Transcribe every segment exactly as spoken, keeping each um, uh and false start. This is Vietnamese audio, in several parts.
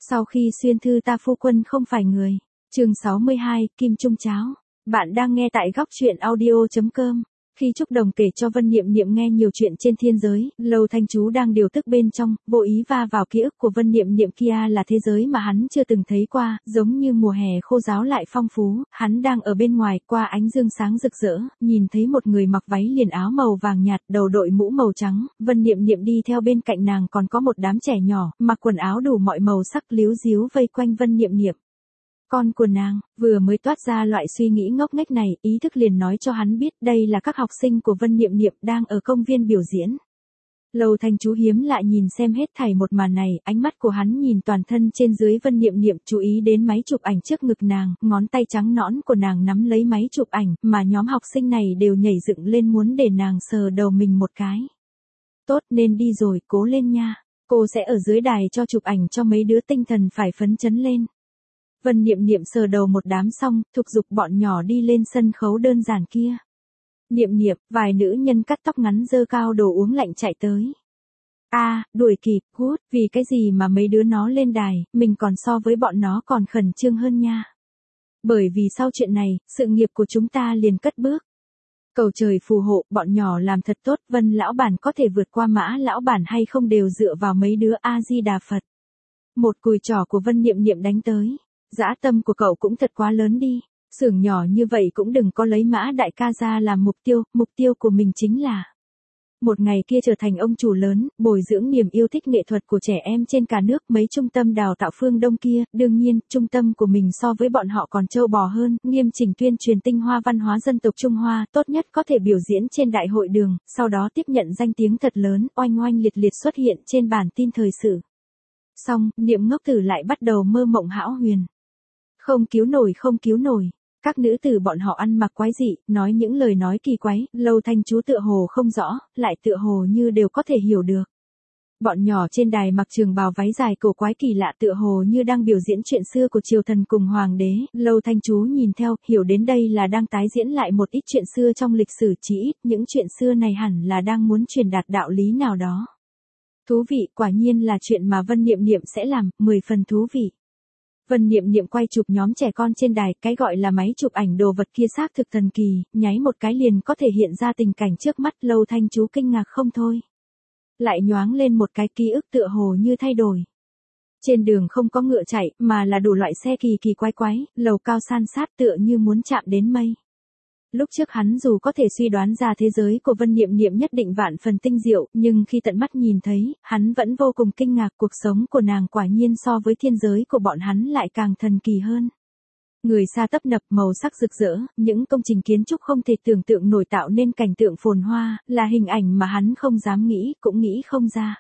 Sau khi xuyên thư ta phu quân không phải người. Chương sáu mươi hai, Kim Trung Cháo. Bạn đang nghe tại góc truyện audio chấm com. Khi Trúc Đồng kể cho Vân Niệm Niệm nghe nhiều chuyện trên thiên giới, Lâu Thanh Chú đang điều tức bên trong, vô ý va vào ký ức của Vân Niệm Niệm kia là thế giới mà hắn chưa từng thấy qua, giống như mùa hè khô ráo lại phong phú, hắn đang ở bên ngoài, qua ánh dương sáng rực rỡ, nhìn thấy một người mặc váy liền áo màu vàng nhạt, đầu đội mũ màu trắng, Vân Niệm Niệm đi theo bên cạnh nàng còn có một đám trẻ nhỏ, mặc quần áo đủ mọi màu sắc líu díu vây quanh Vân Niệm Niệm. Con của nàng, vừa mới toát ra loại suy nghĩ ngốc nghếch này, ý thức liền nói cho hắn biết đây là các học sinh của Vân Niệm Niệm đang ở công viên biểu diễn. Lâu Thanh Chú hiếm lại nhìn xem hết thảy một màn này, ánh mắt của hắn nhìn toàn thân trên dưới Vân Niệm Niệm, chú ý đến máy chụp ảnh trước ngực nàng, ngón tay trắng nõn của nàng nắm lấy máy chụp ảnh, mà nhóm học sinh này đều nhảy dựng lên muốn để nàng sờ đầu mình một cái. Tốt, nên đi rồi, cố lên nha. Cô sẽ ở dưới đài cho chụp ảnh cho mấy đứa tinh thần phải phấn chấn lên. Vân Niệm Niệm sờ đầu một đám xong, thúc giục bọn nhỏ đi lên sân khấu đơn giản kia. Niệm Niệm, vài nữ nhân cắt tóc ngắn dơ cao đồ uống lạnh chạy tới. A, à, đuổi kịp, hút, vì cái gì mà mấy đứa nó lên đài, mình còn so với bọn nó còn khẩn trương hơn nha. Bởi vì sau chuyện này, sự nghiệp của chúng ta liền cất bước. Cầu trời phù hộ, bọn nhỏ làm thật tốt, Vân lão bản có thể vượt qua Mã lão bản hay không đều dựa vào mấy đứa A Di Đà Phật. Một cùi trỏ của Vân Niệm Niệm đánh tới. Dã tâm của cậu cũng thật quá lớn đi, xưởng nhỏ như vậy cũng đừng có lấy Mã đại ca ra làm mục tiêu, mục tiêu của mình chính là một ngày kia trở thành ông chủ lớn, bồi dưỡng niềm yêu thích nghệ thuật của trẻ em trên cả nước. Mấy trung tâm đào tạo phương Đông kia, đương nhiên, trung tâm của mình so với bọn họ còn trâu bò hơn, nghiêm chỉnh tuyên truyền tinh hoa văn hóa dân tộc Trung Hoa, tốt nhất có thể biểu diễn trên đại hội đường, sau đó tiếp nhận danh tiếng thật lớn, oanh oanh liệt liệt xuất hiện trên bản tin thời sự. Xong, Niệm ngốc tử lại bắt đầu mơ mộng hão huyền. Không cứu nổi không cứu nổi, các nữ tử bọn họ ăn mặc quái dị, nói những lời nói kỳ quái, Lâu Thanh Chú tựa hồ không rõ, lại tựa hồ như đều có thể hiểu được. Bọn nhỏ trên đài mặc trường bào váy dài cổ quái kỳ lạ tựa hồ như đang biểu diễn chuyện xưa của triều thần cùng hoàng đế, Lâu Thanh Chú nhìn theo, hiểu đến đây là đang tái diễn lại một ít chuyện xưa trong lịch sử, chỉ ít, những chuyện xưa này hẳn là đang muốn truyền đạt đạo lý nào đó. Thú vị, quả nhiên là chuyện mà Vân Niệm Niệm sẽ làm, mười phần thú vị. Vân Niệm Niệm quay chụp nhóm trẻ con trên đài, cái gọi là máy chụp ảnh đồ vật kia xác thực thần kỳ, nháy một cái liền có thể hiện ra tình cảnh trước mắt. Lâu Thanh Chú kinh ngạc không thôi. Lại nhoáng lên một cái, ký ức tựa hồ như thay đổi. Trên đường không có ngựa chạy, mà là đủ loại xe kỳ kỳ quái quái, lầu cao san sát tựa như muốn chạm đến mây. Lúc trước hắn dù có thể suy đoán ra thế giới của Vân Niệm Niệm nhất định vạn phần tinh diệu, nhưng khi tận mắt nhìn thấy, hắn vẫn vô cùng kinh ngạc, cuộc sống của nàng quả nhiên so với thiên giới của bọn hắn lại càng thần kỳ hơn. Người xa tấp nập, màu sắc rực rỡ, những công trình kiến trúc không thể tưởng tượng nổi tạo nên cảnh tượng phồn hoa, là hình ảnh mà hắn không dám nghĩ, cũng nghĩ không ra.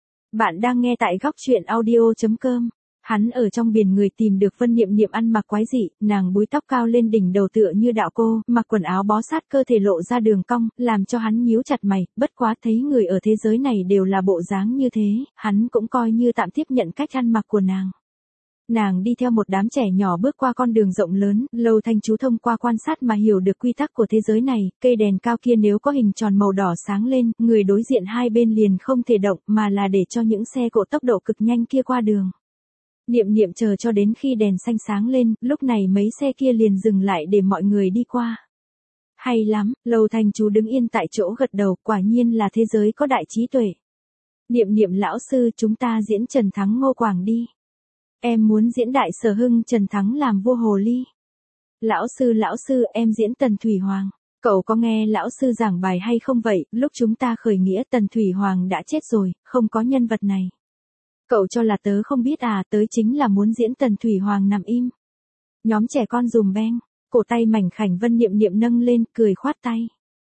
Bạn đang nghe tại góc truyện audio chấm com. Hắn ở trong biển người tìm được Vân Niệm Niệm ăn mặc quái dị, nàng búi tóc cao lên đỉnh đầu tựa như đạo cô, mặc quần áo bó sát cơ thể lộ ra đường cong, làm cho hắn nhíu chặt mày, bất quá thấy người ở thế giới này đều là bộ dáng như thế, hắn cũng coi như tạm tiếp nhận cách ăn mặc của nàng. Nàng đi theo một đám trẻ nhỏ bước qua con đường rộng lớn, Lâu Thanh Chú thông qua quan sát mà hiểu được quy tắc của thế giới này, cây đèn cao kia nếu có hình tròn màu đỏ sáng lên, người đối diện hai bên liền không thể động, mà là để cho những xe cộ tốc độ cực nhanh kia qua đường. Niệm Niệm chờ cho đến khi đèn xanh sáng lên, lúc này mấy xe kia liền dừng lại để mọi người đi qua. Hay lắm, Lâu Thanh Chú đứng yên tại chỗ gật đầu, quả nhiên là thế giới có đại trí tuệ. Niệm Niệm lão sư, chúng ta diễn Trần Thắng Ngô Quảng đi. Em muốn diễn Đại Sở Hưng Trần Thắng làm vua hồ ly. Lão sư lão sư, em diễn Tần Thủy Hoàng. Cậu có nghe lão sư giảng bài hay không vậy, lúc chúng ta khởi nghĩa Tần Thủy Hoàng đã chết rồi, không có nhân vật này. Cậu cho là tớ không biết à, tớ chính là muốn diễn Tần Thủy Hoàng nằm im. Nhóm trẻ con dùm beng, cổ tay mảnh khảnh Vân Niệm Niệm nâng lên, cười khoát tay.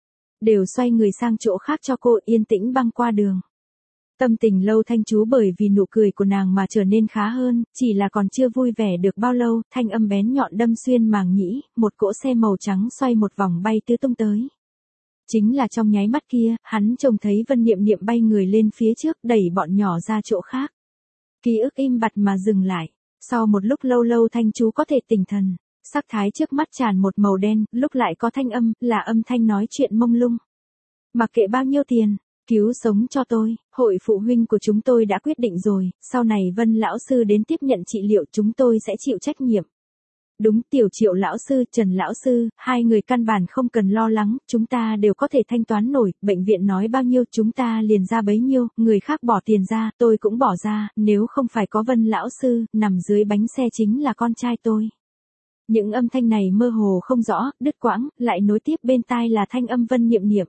Đều xoay người sang chỗ khác cho cô, yên tĩnh băng qua đường. Tâm tình Lâu Thanh Chú bởi vì nụ cười của nàng mà trở nên khá hơn, chỉ là còn chưa vui vẻ được bao lâu, thanh âm bén nhọn đâm xuyên màng nhĩ, một cỗ xe màu trắng xoay một vòng bay tứ tung tới. Chính là trong nháy mắt kia, hắn trông thấy Vân Niệm Niệm bay người lên phía trước, đẩy bọn nhỏ ra chỗ khác. Ký ức im bặt mà dừng lại, sau một lúc lâu Lâu Thanh Chú có thể tỉnh thần, sắc thái trước mắt tràn một màu đen, lúc lại có thanh âm, là âm thanh nói chuyện mông lung. Mặc kệ bao nhiêu tiền, Cứu sống cho tôi, hội phụ huynh của chúng tôi đã quyết định rồi, sau này Vân lão sư đến tiếp nhận trị liệu chúng tôi sẽ chịu trách nhiệm. Đúng, Tiểu Triệu lão sư, Trần lão sư, hai người căn bản không cần lo lắng, chúng ta đều có thể thanh toán nổi, bệnh viện nói bao nhiêu chúng ta liền ra bấy nhiêu, người khác bỏ tiền ra, tôi cũng bỏ ra, nếu không phải có Vân lão sư, nằm dưới bánh xe chính là con trai tôi. Những âm thanh này mơ hồ không rõ, đứt quãng, lại nối tiếp bên tai là thanh âm Vân Niệm Niệm.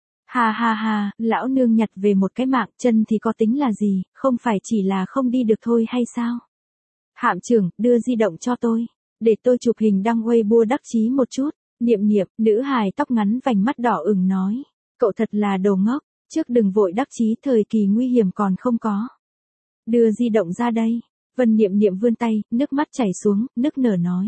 Ha ha ha, lão nương nhặt về một cái mạng, chân thì có tính là gì, không phải chỉ là không đi được thôi hay sao? Hạm trưởng, đưa di động cho tôi, để tôi chụp hình đăng Weibo đắc chí một chút. Niệm Niệm, nữ hài tóc ngắn vành mắt đỏ ửng nói, cậu thật là đồ ngốc, trước đừng vội đắc chí, thời kỳ nguy hiểm còn không có. Đưa di động ra đây. Vân Niệm Niệm vươn tay, nước mắt chảy xuống, nức nở nói.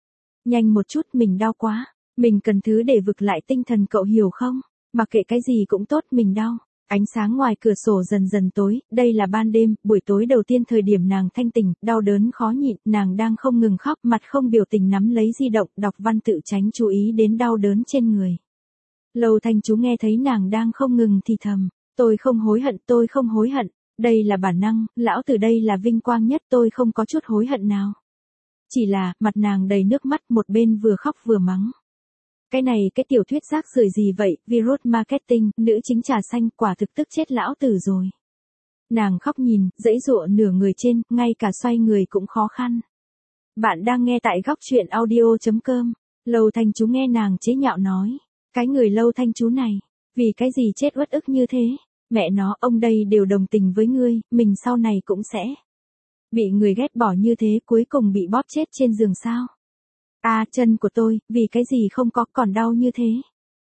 Nhanh một chút, mình đau quá, mình cần thứ để vực lại tinh thần, cậu hiểu không? Mặc kệ cái gì cũng tốt, mình đau. Ánh sáng ngoài cửa sổ dần dần tối, đây là ban đêm, buổi tối đầu tiên thời điểm nàng thanh tỉnh, đau đớn khó nhịn, nàng đang không ngừng khóc, mặt không biểu tình nắm lấy di động, đọc văn tự tránh chú ý đến đau đớn trên người. Lâu Thanh Chú nghe thấy nàng đang không ngừng thì thầm, tôi không hối hận, tôi không hối hận, đây là bản năng, lão từ đây là vinh quang nhất, tôi không có chút hối hận nào. Chỉ là, mặt nàng đầy nước mắt, một bên vừa khóc vừa mắng. Cái này cái tiểu thuyết rác rưởi gì vậy, virus marketing, nữ chính trà xanh, quả thực tức chết lão tử rồi. Nàng khóc nhìn, dãy dụa nửa người trên, ngay cả xoay người cũng khó khăn. Bạn đang nghe tại góc truyện audio chấm com. Lâu Thanh Chú nghe nàng chế nhạo nói. Cái người Lâu Thanh Chú này, vì cái gì chết uất ức như thế? Mẹ nó, ông đây đều đồng tình với ngươi, mình sau này cũng sẽ bị người ghét bỏ như thế, cuối cùng bị bóp chết trên giường sao? À, chân của tôi, vì cái gì không có, còn đau như thế.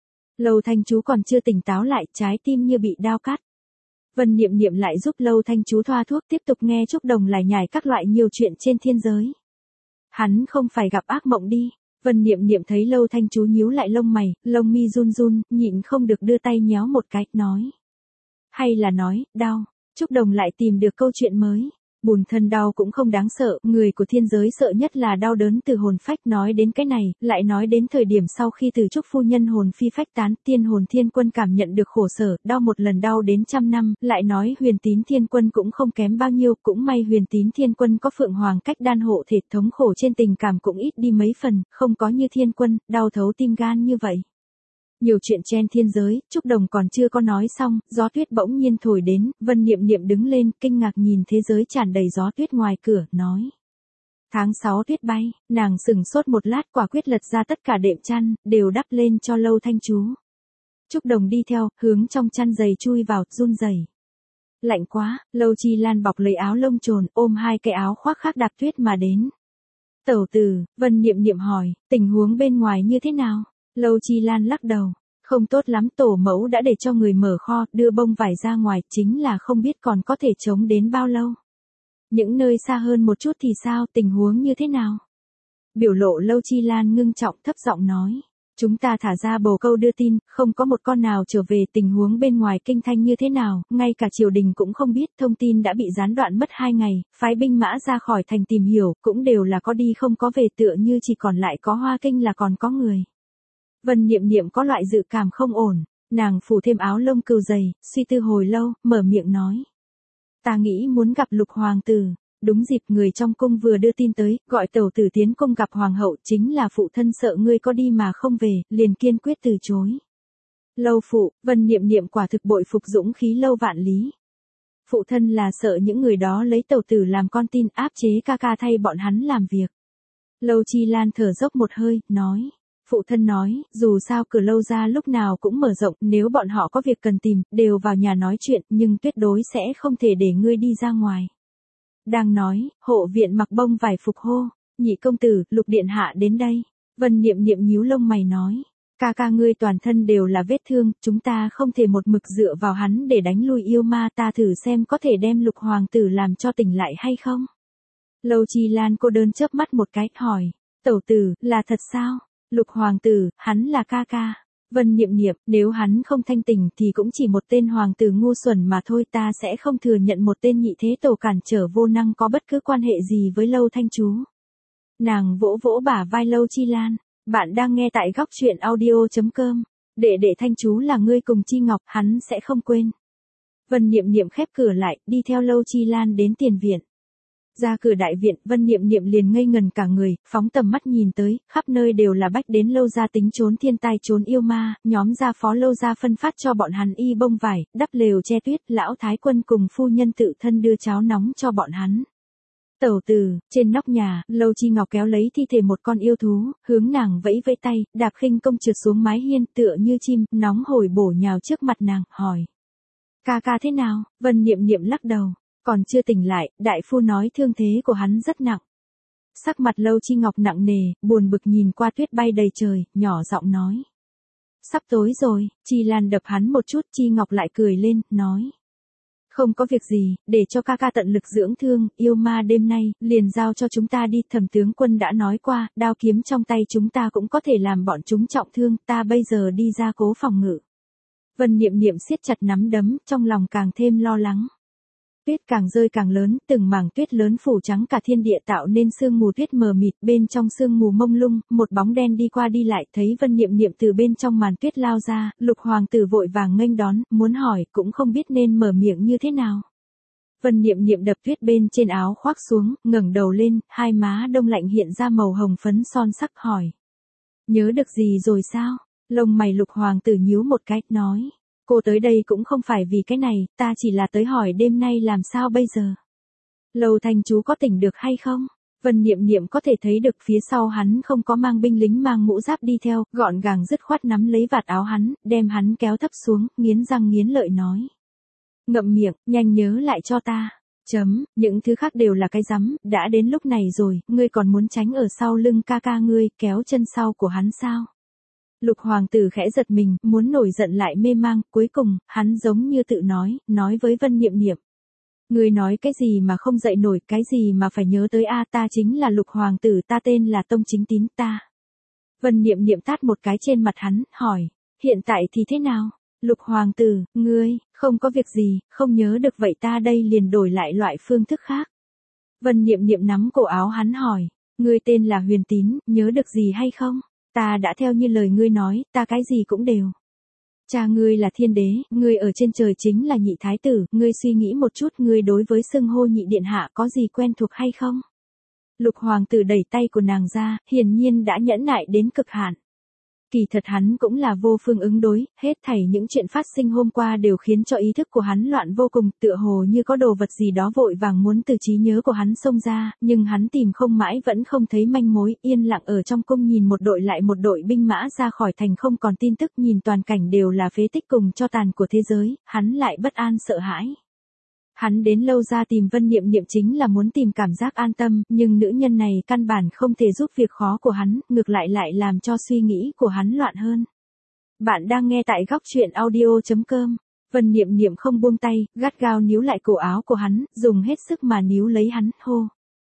Lâu Thanh Chú còn chưa tỉnh táo lại, trái tim như bị đao cắt. Vân Niệm Niệm lại giúp Lâu Thanh Chú thoa thuốc, tiếp tục nghe Trúc Đồng lải nhải các loại nhiều chuyện trên thiên giới. Hắn không phải gặp ác mộng đi. Vân Niệm Niệm thấy Lâu Thanh Chú nhíu lại lông mày, lông mi run run, nhịn không được đưa tay nhéo một cái, nói. Hay là nói, đau. Trúc Đồng lại tìm được câu chuyện mới. Bùn thân đau cũng không đáng sợ, người của thiên giới sợ nhất là đau đớn từ hồn phách. Nói đến cái này, lại nói đến thời điểm sau khi từ Trúc phu nhân hồn phi phách tán, tiên hồn thiên quân cảm nhận được khổ sở, đau một lần đau đến trăm năm, lại nói Huyền Tín thiên quân cũng không kém bao nhiêu, cũng may Huyền Tín thiên quân có Phượng Hoàng cách đan hộ thể, thống khổ trên tình cảm cũng ít đi mấy phần, không có như thiên quân, đau thấu tim gan như vậy. Nhiều chuyện trên thiên giới, Trúc Đồng còn chưa có nói xong, gió tuyết bỗng nhiên thổi đến, Vân Niệm Niệm đứng lên, kinh ngạc nhìn thế giới tràn đầy gió tuyết ngoài cửa, nói. Tháng sáu tuyết bay, nàng sừng sốt một lát, quả quyết lật ra tất cả đệm chăn, đều đắp lên cho Lâu Thanh Chú. Trúc Đồng đi theo, hướng trong chăn giày chui vào, run rẩy. Lạnh quá, Lâu Chi Lan bọc lấy áo lông trồn, ôm hai cái áo khoác khác đạp tuyết mà đến. Tẩu tử, Vân Niệm Niệm hỏi, tình huống bên ngoài như thế nào? Lâu Chi Lan lắc đầu, không tốt lắm, tổ mẫu đã để cho người mở kho, đưa bông vải ra ngoài, chính là không biết còn có thể chống đến bao lâu. Những nơi xa hơn một chút thì sao, tình huống như thế nào? Biểu lộ Lâu Chi Lan ngưng trọng, thấp giọng nói, chúng ta thả ra bồ câu đưa tin, không có một con nào trở về, tình huống bên ngoài kinh thành như thế nào, ngay cả triều đình cũng không biết, thông tin đã bị gián đoạn mất hai ngày, phái binh mã ra khỏi thành tìm hiểu, cũng đều là có đi không có về, tựa như chỉ còn lại có Hoa Kinh là còn có người. Vân Niệm Niệm có loại dự cảm không ổn, nàng phủ thêm áo lông cừu dày, suy tư hồi lâu, mở miệng nói. Ta nghĩ muốn gặp Lục Hoàng tử, đúng dịp người trong cung vừa đưa tin tới, gọi tẩu tử tiến cung gặp Hoàng hậu, chính là phụ thân sợ ngươi có đi mà không về, liền kiên quyết từ chối. Lâu phụ, Vân Niệm Niệm quả thực bội phục dũng khí Lâu Vạn Lý. Phụ thân là sợ những người đó lấy tẩu tử làm con tin, áp chế ca ca thay bọn hắn làm việc. Lâu Chi Lan thở dốc một hơi, nói. Phụ thân nói, dù sao cửa Lâu gia lúc nào cũng mở rộng, nếu bọn họ có việc cần tìm, đều vào nhà nói chuyện, nhưng tuyệt đối sẽ không thể để ngươi đi ra ngoài. Đang nói, hộ viện mặc bông vải phục hô, nhị công tử, Lục điện hạ đến đây. Vân Niệm Niệm nhíu lông mày nói, ca ca ngươi toàn thân đều là vết thương, chúng ta không thể một mực dựa vào hắn để đánh lui yêu ma, ta thử xem có thể đem Lục hoàng tử làm cho tỉnh lại hay không. Lâu Chi Lan cô đơn chớp mắt một cái, hỏi, tẩu tử, là thật sao? Lục hoàng tử, hắn là ca ca. Vân Niệm Niệm, nếu hắn không thanh tỉnh thì cũng chỉ một tên hoàng tử ngu xuẩn mà thôi, ta sẽ không thừa nhận một tên nhị thế tổ cản trở vô năng có bất cứ quan hệ gì với Lâu Thanh Chú. Nàng vỗ vỗ bả vai Lâu Chi Lan, bạn đang nghe tại góc truyện audio chấm com. Đệ đệ Thanh Chú là ngươi cùng Chi Ngọc, hắn sẽ không quên. Vân Niệm Niệm khép cửa lại, đi theo Lâu Chi Lan đến tiền viện. Ra cửa đại viện, Vân Niệm Niệm liền ngây ngần cả người, phóng tầm mắt nhìn tới, khắp nơi đều là bách đến Lâu gia tính trốn thiên tai trốn yêu ma, nhóm gia phó Lâu gia phân phát cho bọn hắn y bông vải, đắp lều che tuyết, lão thái quân cùng phu nhân tự thân đưa cháo nóng cho bọn hắn. Tẩu tử, trên nóc nhà, Lâu Chi Ngọc kéo lấy thi thể một con yêu thú, hướng nàng vẫy vẫy tay, đạp khinh công trượt xuống mái hiên, tựa như chim, nóng hổi bổ nhào trước mặt nàng, hỏi. Ca ca thế nào? Vân Niệm Niệm lắc đầu. Còn chưa tỉnh lại, đại phu nói thương thế của hắn rất nặng. Sắc mặt Lâu Chi Ngọc nặng nề, buồn bực nhìn qua tuyết bay đầy trời, nhỏ giọng nói. Sắp tối rồi, Chi Lan đập hắn một chút, Chi Ngọc lại cười lên, nói. Không có việc gì, để cho ca ca tận lực dưỡng thương, yêu ma đêm nay, liền giao cho chúng ta đi, Thẩm tướng quân đã nói qua, đao kiếm trong tay chúng ta cũng có thể làm bọn chúng trọng thương, ta bây giờ đi ra cố phòng ngự. Vân Niệm Niệm siết chặt nắm đấm, trong lòng càng thêm lo lắng. Tuyết càng rơi càng lớn, từng mảng tuyết lớn phủ trắng cả thiên địa tạo nên sương mù tuyết mờ mịt, bên trong sương mù mông lung, một bóng đen đi qua đi lại, thấy Vân Niệm Niệm từ bên trong màn tuyết lao ra, Lục hoàng tử vội vàng nghênh đón, muốn hỏi, cũng không biết nên mở miệng như thế nào. Vân Niệm Niệm đập tuyết bên trên áo khoác xuống, ngẩng đầu lên, hai má đông lạnh hiện ra màu hồng phấn son sắc, hỏi. Nhớ được gì rồi sao? Lông mày Lục hoàng tử nhíu một cái, nói. Cô tới đây cũng không phải vì cái này, ta chỉ là tới hỏi đêm nay làm sao bây giờ. Lâu Thanh chú có tỉnh được hay không? Vân Niệm Niệm có thể thấy được phía sau hắn không có mang binh lính mang mũ giáp đi theo, gọn gàng dứt khoát nắm lấy vạt áo hắn, đem hắn kéo thấp xuống, nghiến răng nghiến lợi nói. Ngậm miệng, nhanh nhớ lại cho ta. Chấm, những thứ khác đều là cái rắm, đã đến lúc này rồi, ngươi còn muốn tránh ở sau lưng ca ca ngươi, kéo chân sau của hắn sao? Lục hoàng tử khẽ giật mình, muốn nổi giận lại mê mang, cuối cùng, hắn giống như tự nói, nói với Vân Niệm Niệm. Ngươi nói cái gì mà không dậy nổi, cái gì mà phải nhớ tới a ta chính là lục hoàng tử, ta tên là Tông Chính Tín, ta. Vân Niệm Niệm tát một cái trên mặt hắn, hỏi, hiện tại thì thế nào? Lục hoàng tử, ngươi, không có việc gì, không nhớ được vậy ta đây liền đổi lại loại phương thức khác. Vân Niệm Niệm nắm cổ áo hắn hỏi, ngươi tên là Huyền Tín, nhớ được gì hay không? Ta đã theo như lời ngươi nói, ta cái gì cũng đều. Cha ngươi là thiên đế, ngươi ở trên trời chính là nhị thái tử, ngươi suy nghĩ một chút, ngươi đối với xưng hô nhị điện hạ có gì quen thuộc hay không? Lục hoàng tử đẩy tay của nàng ra, hiển nhiên đã nhẫn nại đến cực hạn. Kỳ thật hắn cũng là vô phương ứng đối, hết thảy những chuyện phát sinh hôm qua đều khiến cho ý thức của hắn loạn vô cùng, tựa hồ như có đồ vật gì đó vội vàng muốn từ trí nhớ của hắn xông ra, nhưng hắn tìm không mãi vẫn không thấy manh mối, yên lặng ở trong cung nhìn một đội lại một đội binh mã ra khỏi thành không còn tin tức, nhìn toàn cảnh đều là phế tích cùng cho tàn của thế giới, hắn lại bất an sợ hãi. Hắn đến Lâu ra tìm Vân Niệm Niệm chính là muốn tìm cảm giác an tâm, nhưng nữ nhân này căn bản không thể giúp việc khó của hắn, ngược lại lại làm cho suy nghĩ của hắn loạn hơn. Bạn đang nghe tại góc truyện audio chấm com. Vân Niệm Niệm không buông tay, gắt gao níu lại cổ áo của hắn, dùng hết sức mà níu lấy hắn, hô.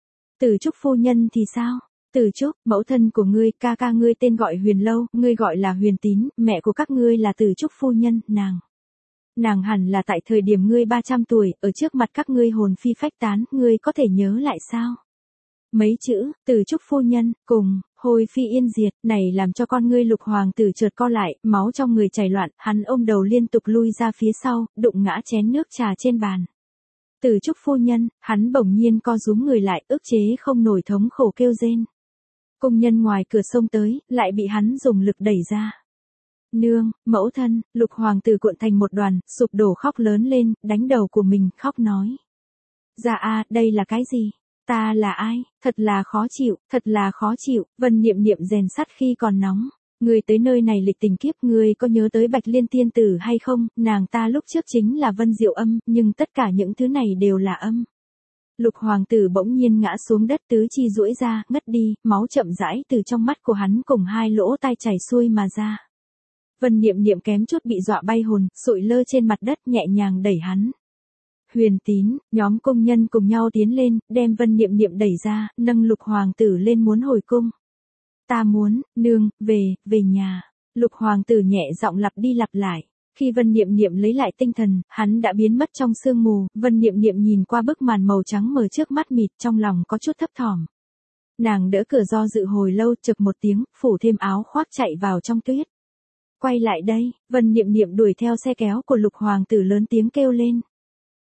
Từ Trúc phu nhân thì sao? Từ Trúc, mẫu thân của ngươi, ca ca ngươi tên gọi Huyền Lâu, ngươi gọi là Huyền Tín, mẹ của các ngươi là Từ Trúc phu nhân, nàng. Nàng hẳn là tại thời điểm ngươi ba trăm tuổi, ở trước mặt các ngươi hồn phi phách tán, ngươi có thể nhớ lại sao? Mấy chữ, Từ Trúc phu nhân, cùng, hồi phi yên diệt, này làm cho con ngươi Lục hoàng tử chợt co lại, máu trong người chảy loạn, hắn ôm đầu liên tục lui ra phía sau, đụng ngã chén nước trà trên bàn. Từ Trúc phu nhân, hắn bỗng nhiên co rúm người lại, ức chế không nổi thống khổ kêu rên. Cung nhân ngoài cửa sông tới, lại bị hắn dùng lực đẩy ra. Nương, mẫu thân, Lục hoàng tử cuộn thành một đoàn, sụp đổ khóc lớn lên, đánh đầu của mình, khóc nói. Dạ a, đây là cái gì? Ta là ai? Thật là khó chịu, thật là khó chịu, Vân Niệm Niệm rèn sắt khi còn nóng. Ngươi tới nơi này lịch tình kiếp, ngươi có nhớ tới Bạch Liên tiên tử hay không? Nàng ta lúc trước chính là Vân Diệu Âm, nhưng tất cả những thứ này đều là âm. Lục hoàng tử bỗng nhiên ngã xuống đất, tứ chi duỗi ra, ngất đi, máu chậm rãi từ trong mắt của hắn cùng hai lỗ tai chảy xuôi mà ra. Vân Niệm Niệm kém chút bị dọa bay hồn, sụi lơ trên mặt đất, nhẹ nhàng đẩy hắn. Huyền Tín, nhóm công nhân cùng nhau tiến lên, đem Vân Niệm Niệm đẩy ra, nâng Lục hoàng tử lên muốn hồi cung. Ta muốn, nương, về, về nhà. Lục hoàng tử nhẹ giọng lặp đi lặp lại. Khi Vân Niệm Niệm lấy lại tinh thần, hắn đã biến mất trong sương mù, Vân Niệm Niệm nhìn qua bức màn màu trắng mờ trước mắt mịt, trong lòng có chút thấp thỏm. Nàng đỡ cửa do dự hồi lâu, chực một tiếng, phủ thêm áo khoác chạy vào trong tuyết. Quay lại đây, Vân Niệm Niệm đuổi theo xe kéo của Lục hoàng tử lớn tiếng kêu lên.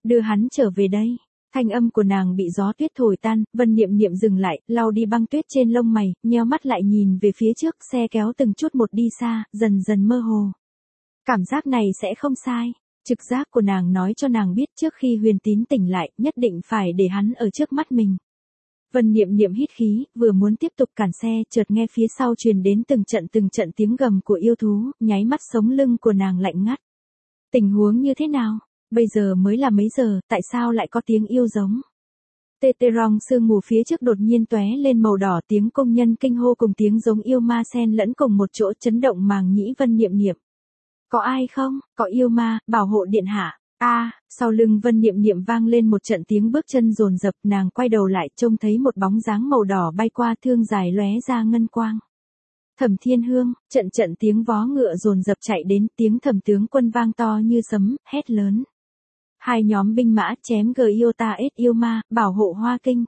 đưa hắn trở về đây. Thanh âm của nàng bị gió tuyết thổi tan, Vân Niệm Niệm dừng lại, lau đi băng tuyết trên lông mày, nheo mắt lại nhìn về phía trước, xe kéo từng chút một đi xa, dần dần mơ hồ. Cảm giác này sẽ không sai. Trực giác của nàng nói cho nàng biết trước khi Huyền Tín tỉnh lại, nhất định phải để hắn ở trước mắt mình. Vân Niệm Niệm hít khí, vừa muốn tiếp tục cản xe, chợt nghe phía sau truyền đến từng trận từng trận tiếng gầm của yêu thú, nháy mắt sống lưng của nàng lạnh ngắt. Tình huống như thế nào? Bây giờ mới là mấy giờ, tại sao lại có tiếng yêu giống? Tê tê rong sương mù phía trước đột nhiên tóe lên màu đỏ, tiếng công nhân kinh hô cùng tiếng giống yêu ma xen lẫn cùng một chỗ, chấn động màng nhĩ Vân Niệm Niệm. Có ai không? Có yêu ma, bảo hộ điện hạ. A, à, sau lưng Vân Niệm Niệm vang lên một trận tiếng bước chân dồn dập, nàng quay đầu lại, trông thấy một bóng dáng màu đỏ bay qua, thương dài lóe ra ngân quang. Thẩm Thiên Hương, trận trận tiếng vó ngựa dồn dập chạy đến, tiếng Thẩm tướng quân vang to như sấm, hét lớn. Hai nhóm binh mã chém Giotaes yêu ma, bảo hộ Hoa Kinh.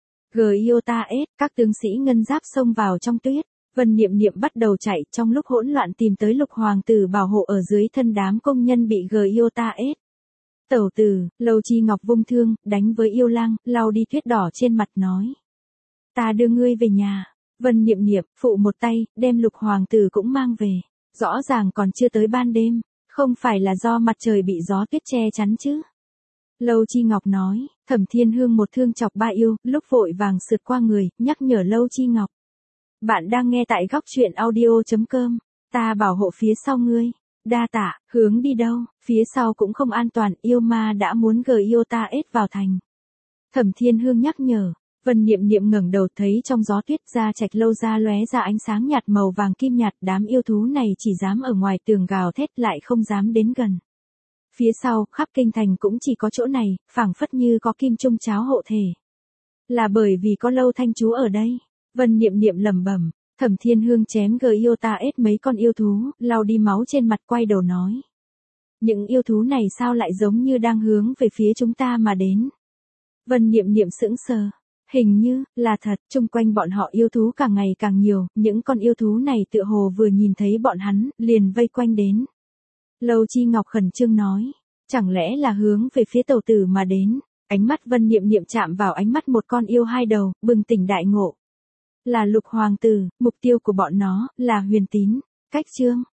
Giotaes, các tướng sĩ ngân giáp xông vào trong tuyết. Vân Niệm Niệm bắt đầu chạy, trong lúc hỗn loạn tìm tới Lục hoàng tử bảo hộ ở dưới thân đám công nhân bị Giotaes. Tẩu tử, Lâu Chi Ngọc vung thương, đánh với yêu lang, lau đi tuyết đỏ trên mặt nói. Ta đưa ngươi về nhà. Vân Niệm Niệm, phụ một tay, đem Lục hoàng tử cũng mang về. Rõ ràng còn chưa tới ban đêm, không phải là do mặt trời bị gió tuyết che chắn chứ. Lâu Chi Ngọc nói, Thẩm Thiên Hương một thương chọc ba yêu, lúc vội vàng sượt qua người, nhắc nhở Lâu Chi Ngọc. Bạn đang nghe tại góc truyện audio chấm com, ta bảo hộ phía sau ngươi. Đa tạ, hướng đi đâu, phía sau cũng không an toàn, yêu ma đã muốn Giotaes vào thành. Thẩm Thiên Hương nhắc nhở, Vân Niệm Niệm ngẩng đầu thấy trong gió tuyết ra Trạch Lâu ra lóe ra ánh sáng nhạt màu vàng kim nhạt, đám yêu thú này chỉ dám ở ngoài tường gào thét lại không dám đến gần. Phía sau, khắp kinh thành cũng chỉ có chỗ này, phảng phất như có kim trung cháo hộ thể. Là bởi vì có Lâu Thanh Chú ở đây. Vân Niệm Niệm lẩm bẩm. Thẩm Thiên Hương chém Giotaes mấy con yêu thú, lau đi máu trên mặt, quay đầu nói. Những yêu thú này sao lại giống như đang hướng về phía chúng ta mà đến? Vân Niệm Niệm sững sờ. Hình như, là thật, chung quanh bọn họ yêu thú càng ngày càng nhiều, những con yêu thú này tựa hồ vừa nhìn thấy bọn hắn, liền vây quanh đến. Lâu Chi Ngọc khẩn trương nói. Chẳng lẽ là hướng về phía tẩu tử mà đến? Ánh mắt Vân Niệm Niệm chạm vào ánh mắt một con yêu hai đầu, bừng tỉnh đại ngộ. Là Lục hoàng tử, mục tiêu của bọn nó, là Huyền Tín. Cách chương.